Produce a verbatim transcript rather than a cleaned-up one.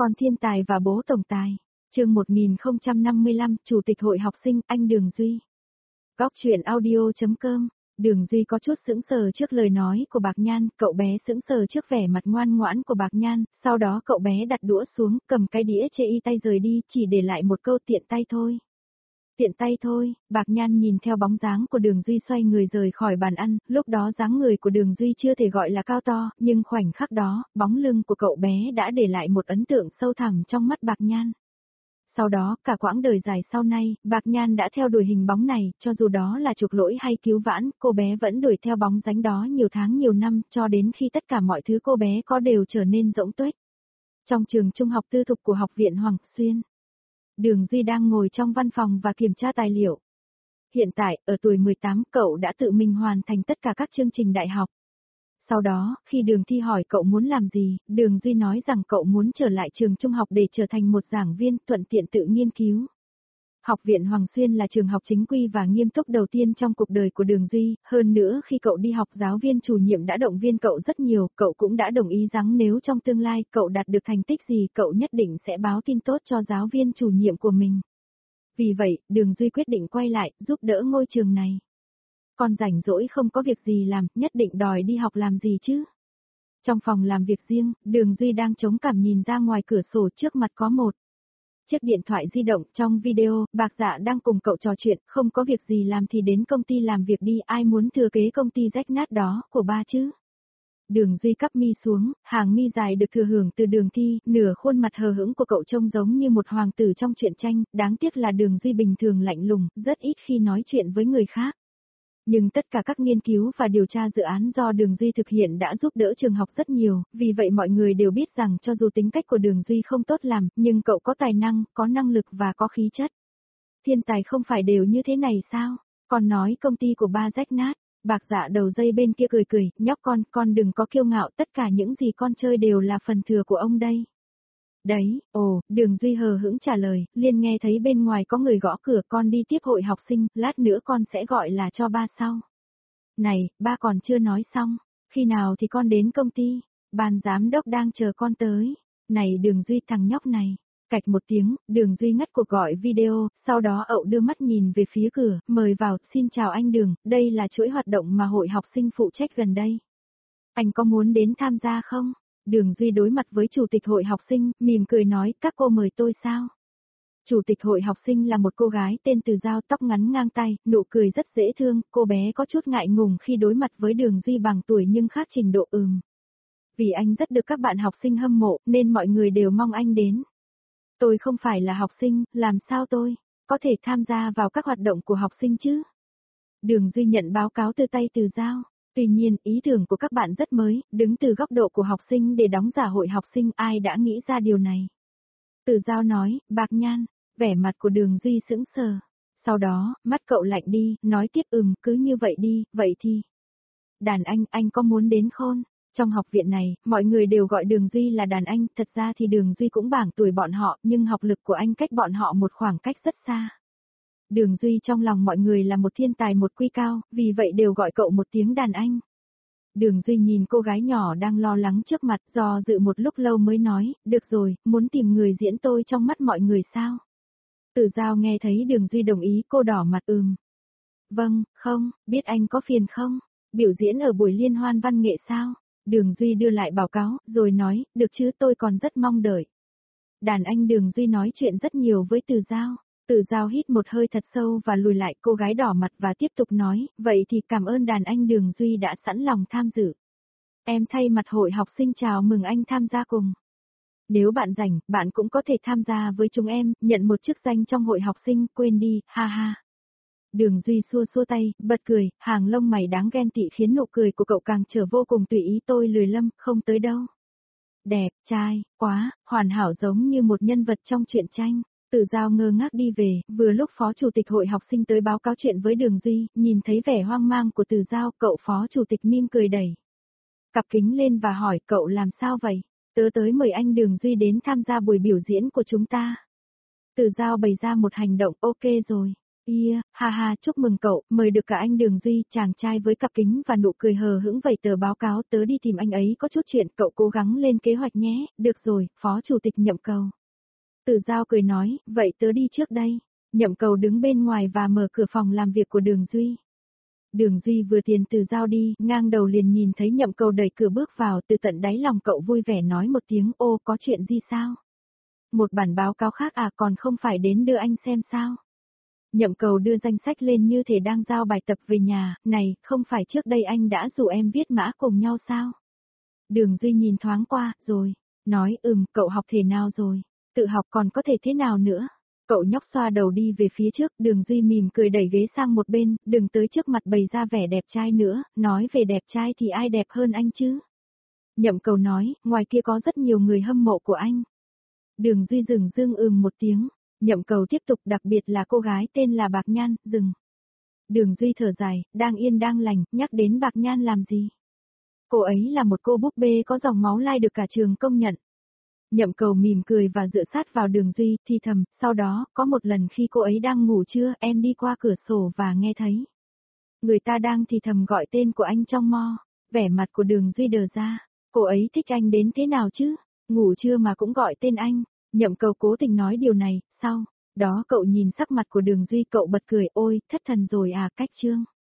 Con thiên tài và bố tổng tài. Chương một nghìn không trăm năm mươi lăm, Chủ tịch hội học sinh, anh Đường Duy. Góc truyện audio chấm com. Đường Duy có chút sững sờ trước lời nói của Bạc Nhan, cậu bé sững sờ trước vẻ mặt ngoan ngoãn của Bạc Nhan, sau đó cậu bé đặt đũa xuống, cầm cái đĩa chê y tay rời đi, chỉ để lại một câu tiện tay thôi. Tiện tay thôi, Bạc Nhan nhìn theo bóng dáng của Đường Duy xoay người rời khỏi bàn ăn, lúc đó dáng người của Đường Duy chưa thể gọi là cao to, nhưng khoảnh khắc đó, bóng lưng của cậu bé đã để lại một ấn tượng sâu thẳm trong mắt Bạc Nhan. Sau đó, cả quãng đời dài sau này, Bạc Nhan đã theo đuổi hình bóng này, cho dù đó là chuộc lỗi hay cứu vãn, cô bé vẫn đuổi theo bóng dáng đó nhiều tháng nhiều năm, cho đến khi tất cả mọi thứ cô bé có đều trở nên rỗng tuếch. Trong trường trung học tư thục của Học viện Hoàng Xuyên, Đường Duy đang ngồi trong văn phòng và kiểm tra tài liệu. Hiện tại, ở tuổi mười tám, cậu đã tự mình hoàn thành tất cả các chương trình đại học. Sau đó, khi Đường Thi hỏi cậu muốn làm gì, Đường Duy nói rằng cậu muốn trở lại trường trung học để trở thành một giảng viên, thuận tiện tự nghiên cứu. Học viện Hoàng Xuyên là trường học chính quy và nghiêm túc đầu tiên trong cuộc đời của Đường Duy, hơn nữa khi cậu đi học giáo viên chủ nhiệm đã động viên cậu rất nhiều, cậu cũng đã đồng ý rằng nếu trong tương lai cậu đạt được thành tích gì cậu nhất định sẽ báo tin tốt cho giáo viên chủ nhiệm của mình. Vì vậy, Đường Duy quyết định quay lại, giúp đỡ ngôi trường này. Còn rảnh rỗi không có việc gì làm, nhất định đòi đi học làm gì chứ. Trong phòng làm việc riêng, Đường Duy đang chống cằm nhìn ra ngoài cửa sổ, trước mặt có một chiếc điện thoại di động. Trong video, Bạc Dạ đang cùng cậu trò chuyện, không có việc gì làm thì đến công ty làm việc đi, ai muốn thừa kế công ty rách nát đó của ba chứ. Đường Duy cắp mi xuống, hàng mi dài được thừa hưởng từ Đường Thi, nửa khuôn mặt hờ hững của cậu trông giống như một hoàng tử trong truyện tranh, đáng tiếc là Đường Duy bình thường lạnh lùng, rất ít khi nói chuyện với người khác. Nhưng tất cả các nghiên cứu và điều tra dự án do Đường Duy thực hiện đã giúp đỡ trường học rất nhiều, vì vậy mọi người đều biết rằng cho dù tính cách của Đường Duy không tốt làm, nhưng cậu có tài năng, có năng lực và có khí chất. Thiên tài không phải đều như thế này sao? Còn nói công ty của ba rách nát. Bạc Dạ đầu dây bên kia cười cười, nhóc con, con đừng có kiêu ngạo, tất cả những gì con chơi đều là phần thừa của ông đây. Đấy, ồ, Đường Duy hờ hững trả lời, liền nghe thấy bên ngoài có người gõ cửa, con đi tiếp hội học sinh, lát nữa con sẽ gọi là cho ba sau. Này, ba còn chưa nói xong, khi nào thì con đến công ty, ban giám đốc đang chờ con tới. Này Đường Duy, thằng nhóc này. Cạch một tiếng, Đường Duy ngắt cuộc gọi video, sau đó ậu đưa mắt nhìn về phía cửa, mời vào, xin chào anh Đường, đây là chuỗi hoạt động mà hội học sinh phụ trách gần đây. Anh có muốn đến tham gia không? Đường Duy đối mặt với chủ tịch hội học sinh, mỉm cười nói, các cô mời tôi sao? Chủ tịch hội học sinh là một cô gái tên Từ Giao, tóc ngắn ngang tay, nụ cười rất dễ thương, cô bé có chút ngại ngùng khi đối mặt với Đường Duy bằng tuổi nhưng khác trình độ ừm. Vì anh rất được các bạn học sinh hâm mộ, nên mọi người đều mong anh đến. Tôi không phải là học sinh, làm sao tôi có thể tham gia vào các hoạt động của học sinh chứ? Đường Duy nhận báo cáo từ tay Từ Giao. Tuy nhiên, ý tưởng của các bạn rất mới, đứng từ góc độ của học sinh để đóng giả hội học sinh, ai đã nghĩ ra điều này? Từ Giao nói, Bạc Nhan, vẻ mặt của Đường Duy sững sờ. Sau đó, mắt cậu lạnh đi, nói tiếp ừm, cứ như vậy đi, vậy thì. Đàn anh, anh có muốn đến không? Trong học viện này, mọi người đều gọi Đường Duy là đàn anh, thật ra thì Đường Duy cũng bảng tuổi bọn họ, nhưng học lực của anh cách bọn họ một khoảng cách rất xa. Đường Duy trong lòng mọi người là một thiên tài một quy cao, vì vậy đều gọi cậu một tiếng đàn anh. Đường Duy nhìn cô gái nhỏ đang lo lắng trước mặt, do dự một lúc lâu mới nói, được rồi, muốn tìm người diễn tôi trong mắt mọi người sao? Từ Giao nghe thấy Đường Duy đồng ý, cô đỏ mặt ừm. Vâng, không, biết anh có phiền không? Biểu diễn ở buổi liên hoan văn nghệ sao? Đường Duy đưa lại báo cáo, rồi nói, được chứ, tôi còn rất mong đợi. Đàn anh Đường Duy nói chuyện rất nhiều với Từ Giao. Từ Giao hít một hơi thật sâu và lùi lại, cô gái đỏ mặt và tiếp tục nói, vậy thì cảm ơn đàn anh Đường Duy đã sẵn lòng tham dự. Em thay mặt hội học sinh chào mừng anh tham gia cùng. Nếu bạn rảnh, bạn cũng có thể tham gia với chúng em, nhận một chức danh trong hội học sinh, quên đi, ha ha. Đường Duy xua xua tay, bật cười, hàng lông mày đáng ghen tị khiến nụ cười của cậu càng trở vô cùng tùy ý, tôi lười lâm, không tới đâu. Đẹp, trai, quá, hoàn hảo giống như một nhân vật trong truyện tranh. Từ Giao ngơ ngác đi về, vừa lúc phó chủ tịch hội học sinh tới báo cáo chuyện với Đường Duy, nhìn thấy vẻ hoang mang của Từ Giao, cậu phó chủ tịch mỉm cười đẩy cặp kính lên và hỏi, cậu làm sao vậy? Tớ tới mời anh Đường Duy đến tham gia buổi biểu diễn của chúng ta. Từ Giao bày ra một hành động, ok rồi. Ia, ha ha, chúc mừng cậu, mời được cả anh Đường Duy, chàng trai với cặp kính và nụ cười hờ hững vẩy tờ báo cáo, tớ đi tìm anh ấy có chút chuyện, cậu cố gắng lên kế hoạch nhé, được rồi, Phó Chủ tịch Nhậm Cầu. Tử Giao cười nói, vậy tớ đi trước đây. Nhậm Cầu đứng bên ngoài và mở cửa phòng làm việc của Đường Duy. Đường Duy vừa tiền Tử Giao đi, ngang đầu liền nhìn thấy Nhậm Cầu đẩy cửa bước vào, từ tận đáy lòng cậu vui vẻ nói một tiếng, ô có chuyện gì sao? Một bản báo cáo khác à, còn không phải đến đưa anh xem sao? Nhậm Cầu đưa danh sách lên như thể đang giao bài tập về nhà, này, không phải trước đây anh đã rủ em viết mã cùng nhau sao? Đường Duy nhìn thoáng qua, rồi, nói ừm, cậu học thể nào rồi? Tự học còn có thể thế nào nữa? Cậu nhóc xoa đầu đi về phía trước, Đường Duy mỉm cười đẩy ghế sang một bên, đừng tới trước mặt bày ra vẻ đẹp trai nữa, nói về đẹp trai thì ai đẹp hơn anh chứ? Nhậm Cầu nói, ngoài kia có rất nhiều người hâm mộ của anh. Đường Duy dừng dưng ừm một tiếng, Nhậm Cầu tiếp tục, đặc biệt là cô gái tên là Bạc Nhan, dừng. Đường Duy thở dài, đang yên đang lành, nhắc đến Bạc Nhan làm gì? Cô ấy là một cô búp bê có dòng máu lai được cả trường công nhận. Nhậm Cầu mỉm cười và dựa sát vào Đường Duy, thì thầm, sau đó, có một lần khi cô ấy đang ngủ trưa, em đi qua cửa sổ và nghe thấy. Người ta đang thì thầm gọi tên của anh trong mo, vẻ mặt của Đường Duy đờ ra, cô ấy thích anh đến thế nào chứ, ngủ trưa mà cũng gọi tên anh. Nhậm Cầu cố tình nói điều này, sau đó cậu nhìn sắc mặt của Đường Duy cậu bật cười, ôi, thất thần rồi à, cách chương.